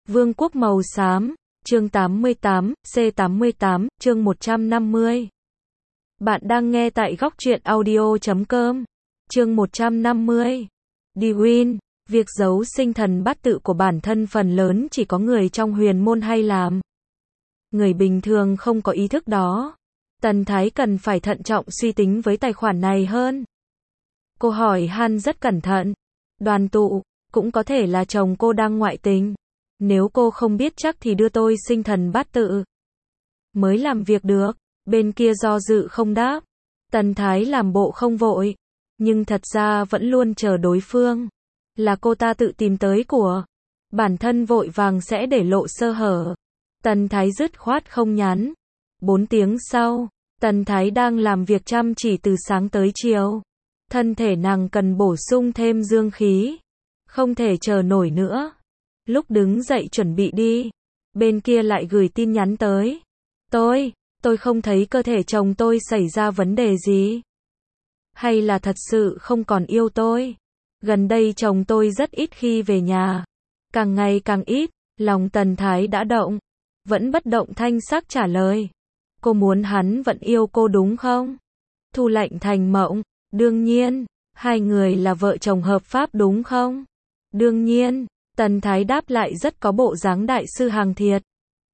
Vương quốc màu xám, chương 88, C88, chương 150. Bạn đang nghe tại góc truyện audio.com. Chương 150. Dwayne, việc giấu sinh thần bát tự của bản thân phần lớn chỉ có người trong huyền môn hay làm. Người bình thường không có ý thức đó. Tần Thái cần phải thận trọng suy tính với tài khoản này hơn. Cô hỏi han rất cẩn thận. Đoàn tụ, cũng có thể là chồng cô đang ngoại tình. Nếu cô không biết chắc thì đưa tôi sinh thần bát tự mới làm việc được. Bên kia do dự không đáp. Tần Thái làm bộ không vội, nhưng thật ra vẫn luôn chờ đối phương. Là cô ta tự tìm tới của. Bản thân vội vàng sẽ để lộ sơ hở. Tần Thái dứt khoát không nhắn. 4 tiếng sau, Tần Thái đang làm việc chăm chỉ từ sáng tới chiều. Thân thể nàng cần bổ sung thêm dương khí. Không thể chờ nổi nữa. Lúc đứng dậy chuẩn bị đi, bên kia lại gửi tin nhắn tới. Tôi không thấy cơ thể chồng tôi xảy ra vấn đề gì. Hay là thật sự không còn yêu tôi? Gần đây chồng tôi rất ít khi về nhà. Càng ngày càng ít, lòng Tần Thái đã động. Vẫn bất động thanh sắc trả lời. Cô muốn hắn vẫn yêu cô đúng không? Thu Lệnh thành mộng. Đương nhiên. Hai người là vợ chồng hợp pháp đúng không? Đương nhiên. Tần Thái đáp lại rất có bộ dáng đại sư hàng thiệt.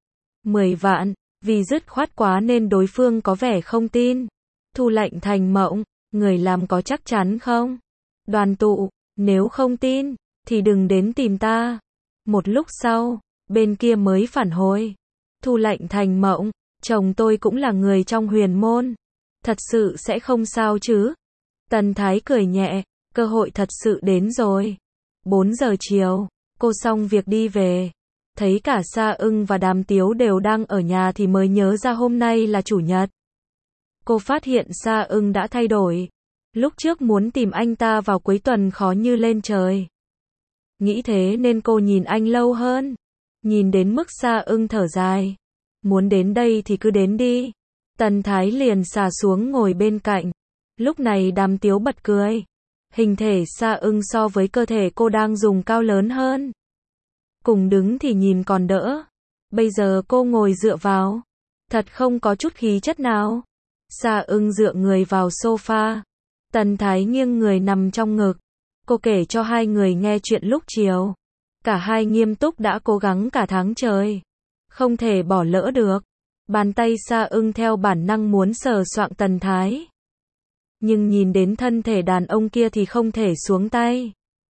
10 vạn, vì dứt khoát quá nên đối phương có vẻ không tin. Thu Lệnh thành mộng, người làm có chắc chắn không? Đoàn tụ, nếu không tin, thì đừng đến tìm ta. Một lúc sau, bên kia mới phản hồi. Thu Lệnh thành mộng, chồng tôi cũng là người trong huyền môn. Thật sự sẽ không sao chứ? Tần Thái cười nhẹ, cơ hội thật sự đến rồi. 4 giờ chiều. Cô xong việc đi về, thấy cả Sa Ưng và Đàm Tiếu đều đang ở nhà thì mới nhớ ra hôm nay là chủ nhật. Cô phát hiện Sa Ưng đã thay đổi. Lúc trước muốn tìm anh ta vào cuối tuần khó như lên trời. Nghĩ thế nên cô nhìn anh lâu hơn. Nhìn đến mức Sa Ưng thở dài. Muốn đến đây thì cứ đến đi. Tần Thái liền xà xuống ngồi bên cạnh. Lúc này Đàm Tiếu bật cười. Hình thể Sa Ưng so với cơ thể cô đang dùng cao lớn hơn. Cùng đứng thì nhìn còn đỡ. Bây giờ cô ngồi dựa vào. Thật không có chút khí chất nào. Sa Ưng dựa người vào sofa. Tần Thái nghiêng người nằm trong ngực. Cô kể cho hai người nghe chuyện lúc chiều. Cả hai nghiêm túc đã cố gắng cả tháng trời. Không thể bỏ lỡ được. Bàn tay Sa Ưng theo bản năng muốn sờ soạng Tần Thái. Nhưng nhìn đến thân thể đàn ông kia thì không thể xuống tay.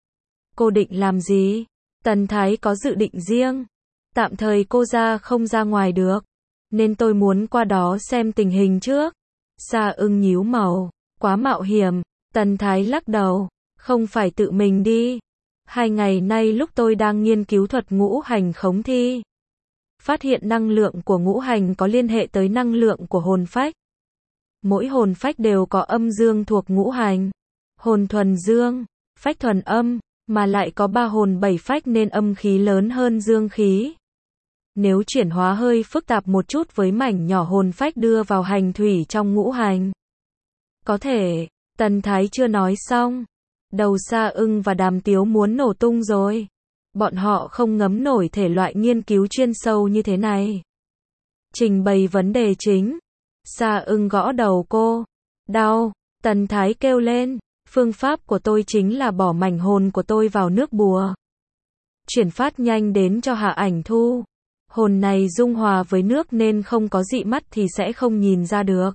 Cô định làm gì? Tần Thái có dự định riêng. Tạm thời cô không ra ngoài được. Nên tôi muốn qua đó xem tình hình trước. Sa Ưng nhíu mày. Quá mạo hiểm. Tần Thái lắc đầu. Không phải tự mình đi. 2 ngày nay lúc tôi đang nghiên cứu thuật ngũ hành khống thi. Phát hiện năng lượng của ngũ hành có liên hệ tới năng lượng của hồn phách. Mỗi hồn phách đều có âm dương thuộc ngũ hành. Hồn thuần dương, phách thuần âm, mà lại có 3 hồn 7 phách nên âm khí lớn hơn dương khí. Nếu chuyển hóa hơi phức tạp một chút với mảnh nhỏ hồn phách đưa vào hành thủy trong ngũ hành. Có thể, Tần Thái chưa nói xong. Đầu Sa Ưng và Đàm Tiếu muốn nổ tung rồi. Bọn họ không ngấm nổi thể loại nghiên cứu chuyên sâu như thế này. Trình bày vấn đề chính. Sa Ưng gõ đầu cô. Đau. Tần Thái kêu lên. Phương pháp của tôi chính là bỏ mảnh hồn của tôi vào nước bùa. Chuyển phát nhanh đến cho Hạ Ảnh Thu. Hồn này dung hòa với nước nên không có dị mắt thì sẽ không nhìn ra được.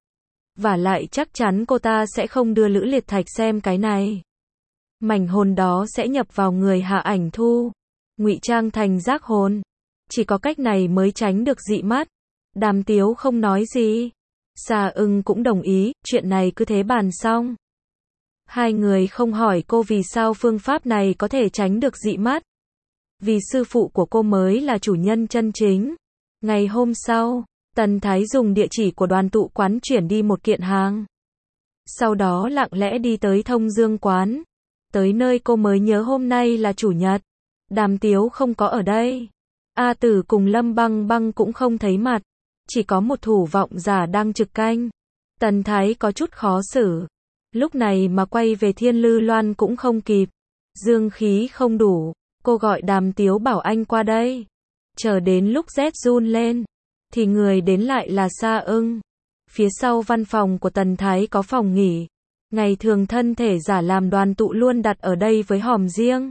Vả lại chắc chắn cô ta sẽ không đưa Lữ Liệt Thạch xem cái này. Mảnh hồn đó sẽ nhập vào người Hạ Ảnh Thu. Ngụy trang thành giác hồn. Chỉ có cách này mới tránh được dị mắt. Đàm Tiếu không nói gì. Sa Ưng cũng đồng ý, chuyện này cứ thế bàn xong. Hai người không hỏi cô vì sao phương pháp này có thể tránh được dị mắt. Vì sư phụ của cô mới là chủ nhân chân chính. Ngày hôm sau, Tần Thái dùng địa chỉ của Đoàn tụ quán chuyển đi một kiện hàng. Sau đó lặng lẽ đi tới Thông Dương quán. Tới nơi cô mới nhớ hôm nay là chủ nhật. Đàm Tiếu không có ở đây. A Tử cùng Lâm Băng Băng cũng không thấy mặt. Chỉ có một thủ vọng giả đang trực canh. Tần Thái có chút khó xử. Lúc này mà quay về Thiên Lư Loan cũng không kịp. Dương khí không đủ. Cô gọi Đàm Tiếu bảo anh qua đây. Chờ đến lúc rét run lên, thì người đến lại là Sa Ưng. Phía sau văn phòng của Tần Thái có phòng nghỉ. Ngày thường thân thể giả làm đoàn tụ luôn đặt ở đây với hòm riêng.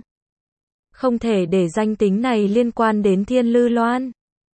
Không thể để danh tính này liên quan đến Thiên Lư Loan.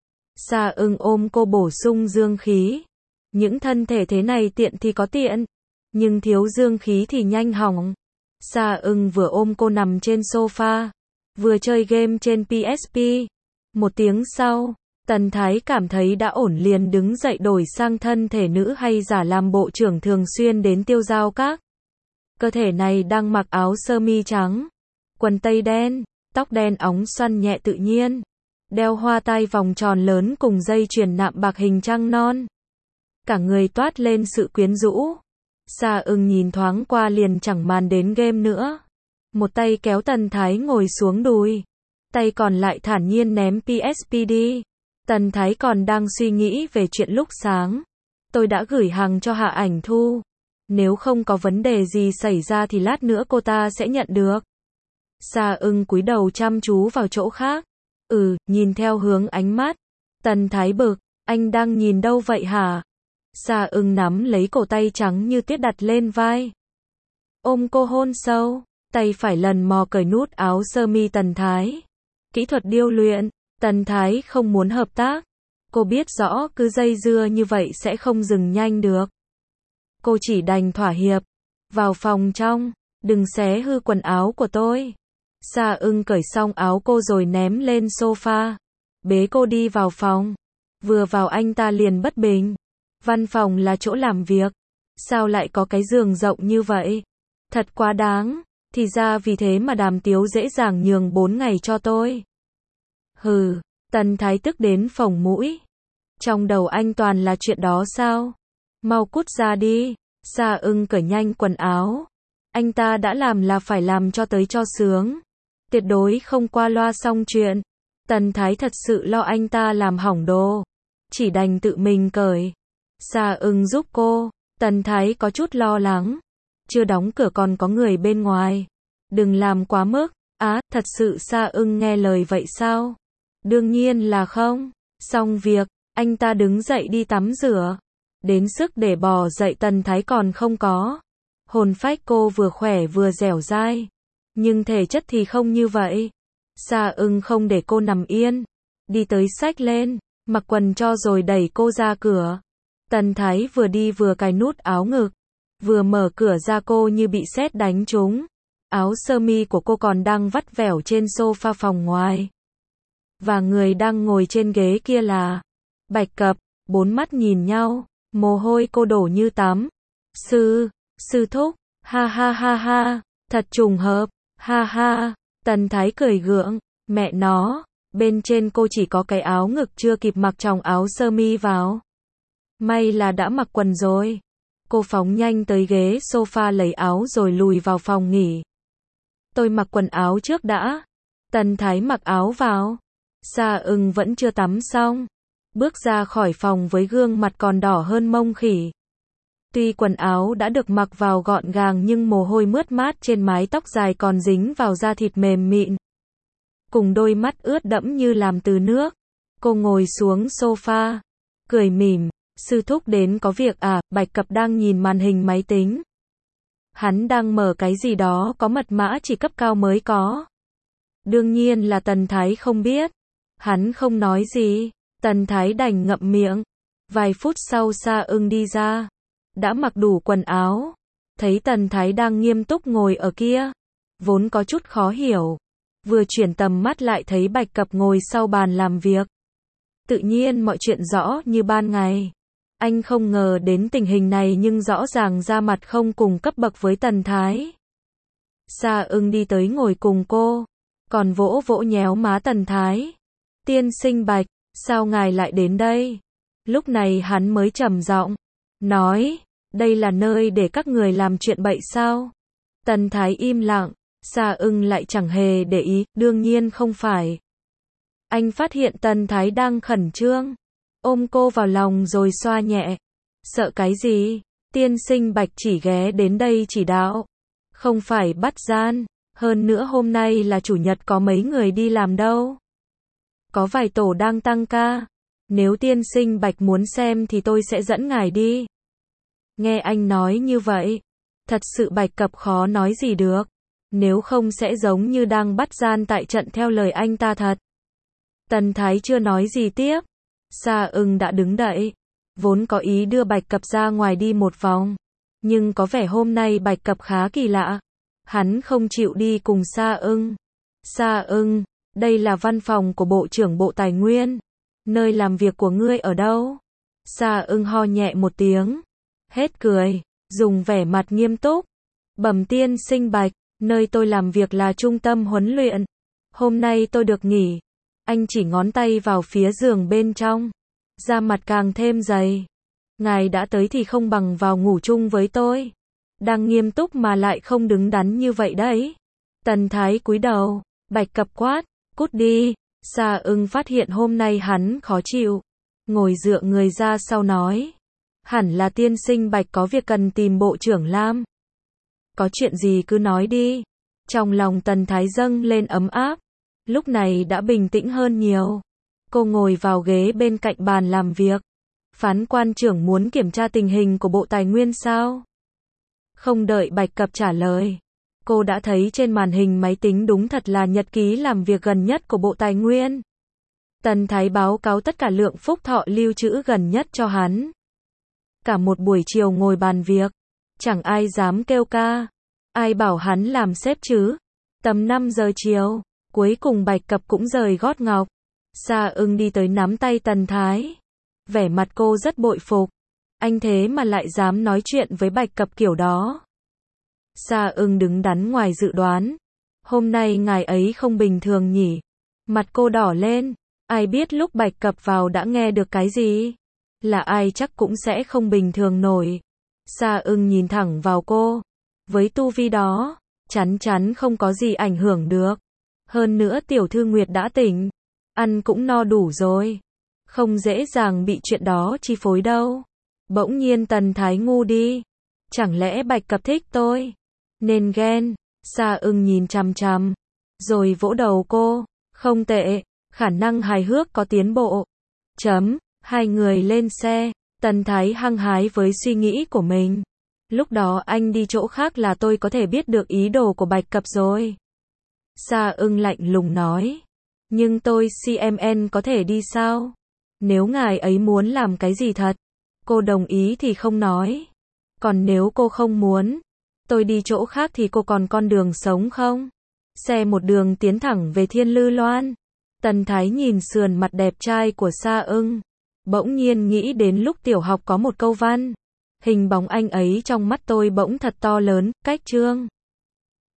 Sa Ưng ôm cô bổ sung dương khí. Những thân thể thế này tiện thì có tiện, nhưng thiếu dương khí thì nhanh hỏng. Sa Ưng vừa ôm cô nằm trên sofa, vừa chơi game trên PSP. Một tiếng sau, Tần Thái cảm thấy đã ổn liền đứng dậy đổi sang thân thể nữ hay giả làm bộ trưởng thường xuyên đến Tiêu Giao Các. Cơ thể này đang mặc áo sơ mi trắng, quần tây đen, tóc đen óng xoăn nhẹ tự nhiên, đeo hoa tai vòng tròn lớn cùng dây chuyền nạm bạc hình trăng non. Cả người toát lên sự quyến rũ. Sa Ưng nhìn thoáng qua liền chẳng màn đến game nữa. Một tay kéo Tần Thái ngồi xuống đùi, tay còn lại thản nhiên ném PSP đi. Tần Thái còn đang suy nghĩ về chuyện lúc sáng. Tôi đã gửi hàng cho Hạ Ảnh Thu. Nếu không có vấn đề gì xảy ra thì lát nữa cô ta sẽ nhận được. Sa Ưng cúi đầu chăm chú vào chỗ khác. Nhìn theo hướng ánh mắt. Tần Thái bực, anh đang nhìn đâu vậy hả? Sa Ưng nắm lấy cổ tay trắng như tuyết đặt lên vai. Ôm cô hôn sâu, tay phải lần mò cởi nút áo sơ mi Tần Thái. Kỹ thuật điêu luyện, Tần Thái không muốn hợp tác. Cô biết rõ cứ dây dưa như vậy sẽ không dừng nhanh được. Cô chỉ đành thỏa hiệp. Vào phòng trong, đừng xé hư quần áo của tôi. Sa Ưng cởi xong áo cô rồi ném lên sofa. Bế cô đi vào phòng. Vừa vào anh ta liền bất bình. Văn phòng là chỗ làm việc. Sao lại có cái giường rộng như vậy? Thật quá đáng. Thì ra vì thế mà Đàm Tiếu dễ dàng nhường 4 ngày cho tôi. Hừ, Tần Thái tức đến phồng mũi. Trong đầu anh toàn là chuyện đó sao? Mau cút ra đi. Sa Ưng cởi nhanh quần áo. Anh ta đã làm là phải làm cho tới cho sướng. Tuyệt đối không qua loa xong chuyện. Tần Thái thật sự lo anh ta làm hỏng đồ. Chỉ đành tự mình cởi. Sa Ưng giúp cô. Tần Thái có chút lo lắng. Chưa đóng cửa còn có người bên ngoài. Đừng làm quá mức. Thật sự Sa Ưng nghe lời vậy sao? Đương nhiên là không. Xong việc, anh ta đứng dậy đi tắm rửa. Đến sức để bò dậy Tần Thái còn không có. Hồn phách cô vừa khỏe vừa dẻo dai. Nhưng thể chất thì không như vậy. Sa Ưng không để cô nằm yên. Đi tới xách lên, mặc quần cho rồi đẩy cô ra cửa. Tần Thái vừa đi vừa cài nút áo ngực. Vừa mở cửa ra cô như bị sét đánh trúng. Áo sơ mi của cô còn đang vắt vẻo trên sofa phòng ngoài. Và người đang ngồi trên ghế kia là Bạch Cập. 4 mắt nhìn nhau, mồ hôi cô đổ như tắm. Sư thúc, ha ha ha ha, thật trùng hợp, ha ha. Tần Thái cười gượng, mẹ nó, bên trên cô chỉ có cái áo ngực chưa kịp mặc tròng áo sơ mi vào. May là đã mặc quần rồi. Cô phóng nhanh tới ghế sofa lấy áo rồi lùi vào phòng nghỉ. Tôi mặc quần áo trước đã. Tần Thái mặc áo vào. Sa Ưng vẫn chưa tắm xong. Bước ra khỏi phòng với gương mặt còn đỏ hơn mông khỉ. Tuy quần áo đã được mặc vào gọn gàng nhưng mồ hôi mướt mát trên mái tóc dài còn dính vào da thịt mềm mịn. Cùng đôi mắt ướt đẫm như làm từ nước. Cô ngồi xuống sofa. Cười mỉm. Sư thúc đến có việc à? Bạch Cập đang nhìn màn hình máy tính. Hắn đang mở cái gì đó có mật mã chỉ cấp cao mới có. Đương nhiên là Tần Thái không biết. Hắn không nói gì. Tần Thái đành ngậm miệng. Vài phút sau Sa Ưng đi ra. Đã mặc đủ quần áo. Thấy Tần Thái đang nghiêm túc ngồi ở kia. Vốn có chút khó hiểu. Vừa chuyển tầm mắt lại thấy Bạch Cập ngồi sau bàn làm việc. Tự nhiên mọi chuyện rõ như ban ngày. Anh không ngờ đến tình hình này nhưng rõ ràng ra mặt không cùng cấp bậc với Tần Thái. Sa Ưng đi tới ngồi cùng cô. Còn vỗ vỗ nhéo má Tần Thái. Tiên sinh Bạch, sao ngài lại đến đây? Lúc này hắn mới trầm giọng nói, đây là nơi để các người làm chuyện bậy sao? Tần Thái im lặng. Sa Ưng lại chẳng hề để ý, đương nhiên không phải. Anh phát hiện Tần Thái đang khẩn trương. Ôm cô vào lòng rồi xoa nhẹ. Sợ cái gì? Tiên sinh Bạch chỉ ghé đến đây chỉ đạo. Không phải bắt gian. Hơn nữa hôm nay là chủ nhật có mấy người đi làm đâu. Có vài tổ đang tăng ca. Nếu tiên sinh Bạch muốn xem thì tôi sẽ dẫn ngài đi. Nghe anh nói như vậy, thật sự Bạch Cập khó nói gì được. Nếu không sẽ giống như đang bắt gian tại trận theo lời anh ta thật. Tần Thái chưa nói gì tiếp. Sa Ưng đã đứng dậy. Vốn có ý đưa Bạch Cập ra ngoài đi một vòng. Nhưng có vẻ hôm nay Bạch Cập khá kỳ lạ. Hắn không chịu đi cùng Sa Ưng. Sa Ưng, đây là văn phòng của Bộ trưởng Bộ Tài nguyên. Nơi làm việc của ngươi ở đâu? Sa Ưng ho nhẹ một tiếng. Hết cười, dùng vẻ mặt nghiêm túc. Bẩm tiên sinh Bạch, nơi tôi làm việc là trung tâm huấn luyện. Hôm nay tôi được nghỉ. Anh chỉ ngón tay vào phía giường bên trong. Da mặt càng thêm dày. Ngài đã tới thì không bằng vào ngủ chung với tôi. Đang nghiêm túc mà lại không đứng đắn như vậy đấy. Tần Thái cúi đầu, Bạch Cập quát, cút đi. Sa Ưng phát hiện hôm nay hắn khó chịu. Ngồi dựa người ra sau nói. Hẳn là tiên sinh Bạch có việc cần tìm Bộ trưởng Lam. Có chuyện gì cứ nói đi. Trong lòng Tần Thái dâng lên ấm áp. Lúc này đã bình tĩnh hơn nhiều. Cô ngồi vào ghế bên cạnh bàn làm việc. Phán quan trưởng muốn kiểm tra tình hình của Bộ Tài nguyên sao? Không đợi Bạch Cập trả lời. Cô đã thấy trên màn hình máy tính đúng thật là nhật ký làm việc gần nhất của Bộ Tài nguyên. Tần Thái báo cáo tất cả lượng Phúc Thọ lưu trữ gần nhất cho hắn. Cả một buổi chiều ngồi bàn việc. Chẳng ai dám kêu ca. Ai bảo hắn làm sếp chứ? Tầm 5 giờ chiều. Cuối cùng Bạch Cập cũng rời gót ngọc. Sa Ưng đi tới nắm tay Tần Thái. Vẻ mặt cô rất bội phục. Anh thế mà lại dám nói chuyện với Bạch Cập kiểu đó. Sa Ưng đứng đắn ngoài dự đoán. Hôm nay ngài ấy không bình thường nhỉ. Mặt cô đỏ lên. Ai biết lúc Bạch Cập vào đã nghe được cái gì. Là ai chắc cũng sẽ không bình thường nổi. Sa Ưng nhìn thẳng vào cô. Với tu vi đó, chắn chắn không có gì ảnh hưởng được. Hơn nữa tiểu thư Nguyệt đã tỉnh. Ăn cũng no đủ rồi. Không dễ dàng bị chuyện đó chi phối đâu. Bỗng nhiên Tần Thái ngu đi. Chẳng lẽ Bạch Cập thích tôi? Nên ghen. Sa Ưng nhìn chằm chằm. Rồi vỗ đầu cô. Không tệ. Khả năng hài hước có tiến bộ. Hai người lên xe. Tần Thái hăng hái với suy nghĩ của mình. Lúc đó anh đi chỗ khác là tôi có thể biết được ý đồ của Bạch Cập rồi. Sa Ưng lạnh lùng nói. Nhưng tôi CMN có thể đi sao? Nếu ngài ấy muốn làm cái gì thật, cô đồng ý thì không nói. Còn nếu cô không muốn, tôi đi chỗ khác thì cô còn con đường sống không? Xe một đường tiến thẳng về Thiên Lư Loan. Tần Thái nhìn sườn mặt đẹp trai của Sa Ưng. Bỗng nhiên nghĩ đến lúc tiểu học có một câu văn. Hình bóng anh ấy trong mắt tôi bỗng thật to lớn, cách trương.